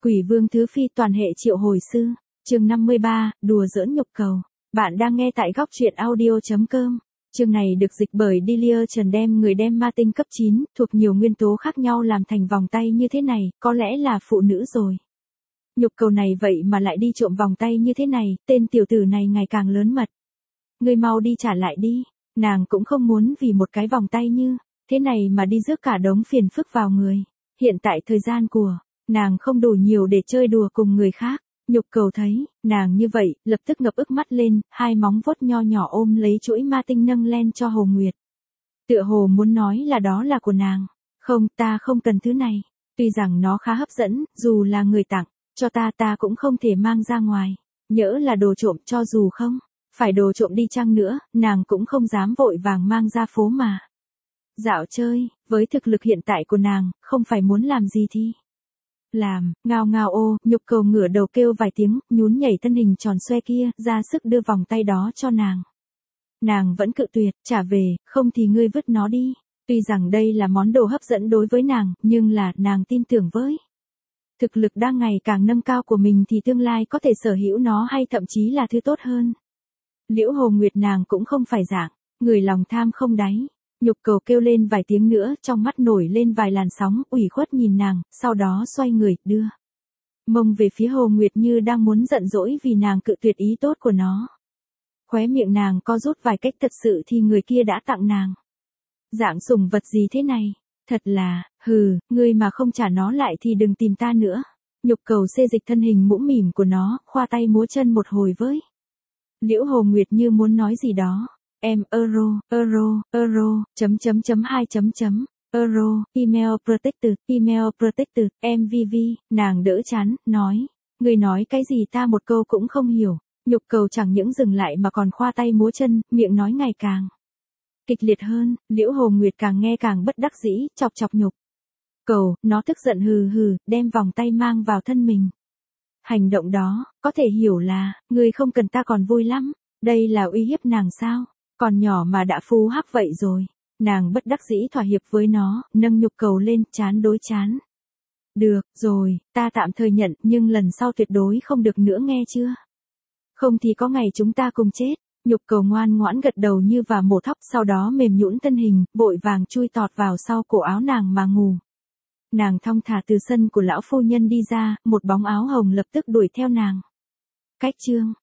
Quỷ vương thứ phi toàn hệ triệu hồi sư. Chương 53, đùa giỡn nhục cầu. Bạn đang nghe tại góc truyện audio.com. Chương này được dịch bởi Delia Trần đem người đem ma tinh cấp 9, thuộc nhiều nguyên tố khác nhau làm thành vòng tay như thế này, có lẽ là phụ nữ rồi. Nhục cầu này vậy mà lại đi trộm vòng tay như thế này, tên tiểu tử này ngày càng lớn mật. Ngươi mau đi trả lại đi, nàng cũng không muốn vì một cái vòng tay như thế này mà đi rước cả đống phiền phức vào người. Hiện tại thời gian của nàng không đủ nhiều để chơi đùa cùng người khác. Nhục cầu thấy nàng như vậy, lập tức ngập ức mắt lên, hai móng vuốt nho nhỏ ôm lấy chuỗi ma tinh nâng lên cho Hồ Nguyệt. Tựa hồ muốn nói là đó là của nàng. Không, ta không cần thứ này. Tuy rằng nó khá hấp dẫn, dù là người tặng cho ta cũng không thể mang ra ngoài. Nhỡ là đồ trộm, cho dù không phải đồ trộm đi chăng nữa, nàng cũng không dám vội vàng mang ra phố mà dạo chơi. Với thực lực hiện tại của nàng, không phải muốn làm gì thì làm. Ngao ngao ô, nhục cầu ngửa đầu kêu vài tiếng, nhún nhảy thân hình tròn xoe kia, ra sức đưa vòng tay đó cho nàng. Nàng vẫn cự tuyệt, trả về, không thì ngươi vứt nó đi. Tuy rằng đây là món đồ hấp dẫn đối với nàng, nhưng là nàng tin tưởng với thực lực đang ngày càng nâng cao của mình thì tương lai có thể sở hữu nó hay thậm chí là thứ tốt hơn. Liễu Hồ Nguyệt nàng cũng không phải dạng người lòng tham không đáy. Nhục cầu kêu lên vài tiếng nữa, trong mắt nổi lên vài làn sóng, ủy khuất nhìn nàng, sau đó xoay người, đưa mông về phía Hồ Nguyệt như đang muốn giận dỗi vì nàng cự tuyệt ý tốt của nó. Khóe miệng nàng co rút vài cách, thật sự thì người kia đã tặng nàng dạng sủng vật gì thế này, thật là, ngươi mà không trả nó lại thì đừng tìm ta nữa. Nhục cầu xê dịch thân hình mũm mỉm của nó, khoa tay múa chân một hồi với Liễu Hồ Nguyệt như muốn nói gì đó. Em, euro, email protected, MVV, nàng đỡ chán, nói. Người nói cái gì ta một câu cũng không hiểu. Nhục cầu chẳng những dừng lại mà còn khoa tay múa chân, miệng nói ngày càng kịch liệt hơn. Liễu Hồ Nguyệt càng nghe càng bất đắc dĩ, chọc nhục cầu, nó tức giận đem vòng tay mang vào thân mình. Hành động đó, có thể hiểu là, ngươi không cần ta còn vui lắm. Đây là uy hiếp nàng sao? Còn nhỏ mà đã phú hắc vậy rồi. Nàng bất đắc dĩ thỏa hiệp với nó, nâng nhục cầu lên, chán đối chán. Được, rồi, ta tạm thời nhận, nhưng lần sau tuyệt đối không được nữa nghe chưa? Không thì có ngày chúng ta cùng chết. Nhục cầu ngoan ngoãn gật đầu như và mổ thóc, sau đó mềm nhũn thân hình, vội vàng chui tọt vào sau cổ áo nàng mà ngủ. Nàng thong thả từ sân của lão phu nhân đi ra, một bóng áo hồng lập tức đuổi theo nàng. Cách chương